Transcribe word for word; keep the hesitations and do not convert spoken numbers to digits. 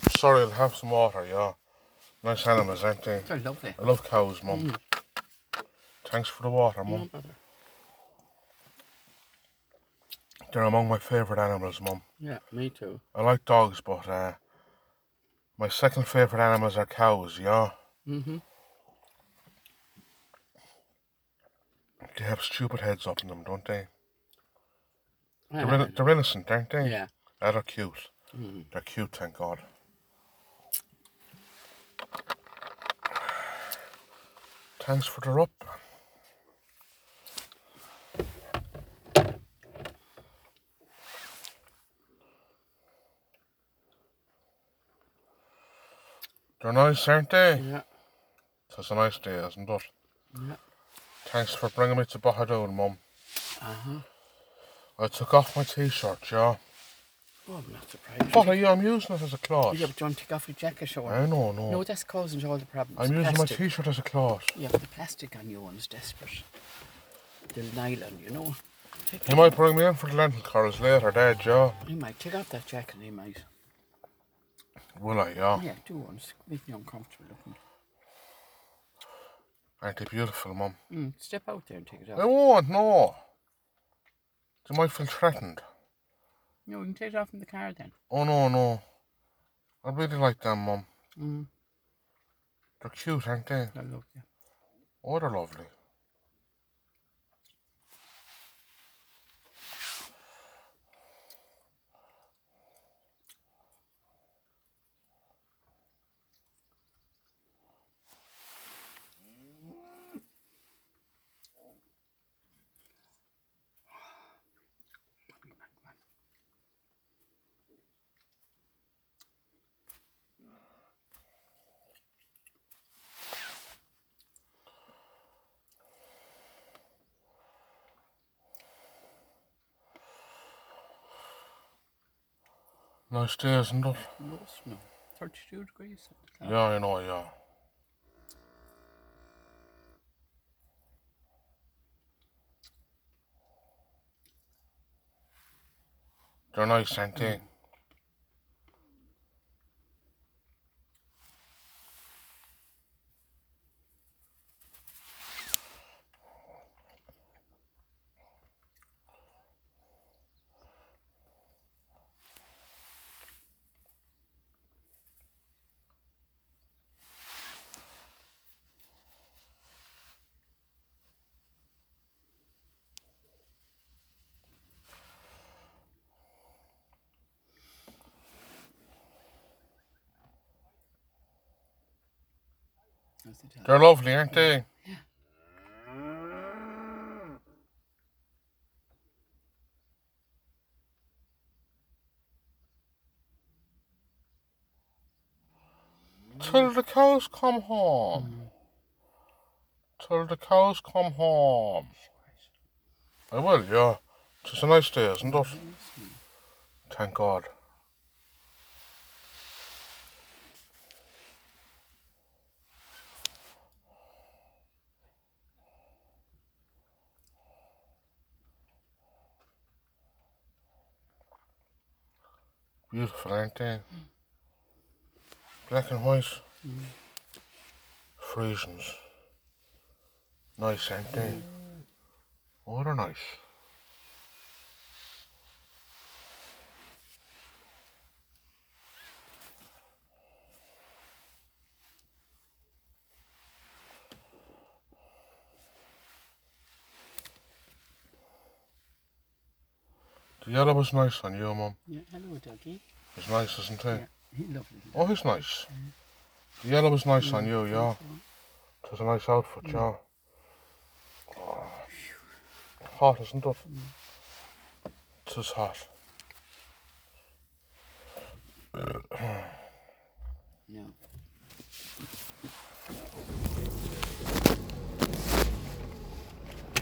Sorry, I'll have some water, yeah. Nice animals, aren't they? They're lovely. I love cows, Mum. Mm. Thanks for the water, Mum. No bother. They're among my favourite animals, Mum. Yeah, me too. I like dogs, but uh, my second favourite animals are cows, yeah. Mm-hmm. They have stupid heads up in them, don't they? Uh, They're, in, they're innocent, aren't they? yeah. Uh, they're cute. Mm. They're cute, thank God. Thanks for the rub. They're nice, aren't they? Yeah. It's a nice day, isn't it? Yeah. Thanks for bringing me to Bahadoon, Mum. Uh-huh. I took off my t-shirt, yeah. Oh, I'm not surprised. What are you? I'm using it as a cloth. Yeah, but do you want to take off your jacket, sure? I know, no. No, that's causing you all the problems. I'm using plastic. my t-shirt as a cloth. Yeah, but the plastic on you one's desperate. The nylon, you know. Take He might bring me in for the lentil curls later, Dad, yeah. He might take off that jacket, he might. Will I, yeah? Yeah, do once. Make me uncomfortable looking. Aren't they beautiful, Mum? Mm, step out there and take it off. I won't, no. They might feel threatened. No, you can take it off in the car then. Oh, no, no. I really like them, Mum. Mm. They're cute, aren't they? I love you. Oh, they're lovely. Nice day, isn't it? No snow. thirty-two degrees. Yeah, I know, yeah. They're nice, aren't they? They're lovely, aren't they? Yeah. Till the cows come home. Mm. Till the cows come home. I will, yeah. It's a nice day, isn't it? Thank God. Beautiful, aren't they? Mm. Black and white. Mm. Friesians. Nice, aren't they? Mm. Oh, they're nice. The yellow was nice on you, Mum. Yeah, hello, doggy. He's nice, isn't he? Yeah, he's lovely. Oh, he's nice. Mm. The yellow was nice mm. on you, yeah. It was a nice outfit, mm. yeah. Oh. Hot, isn't it? Mm. It is hot.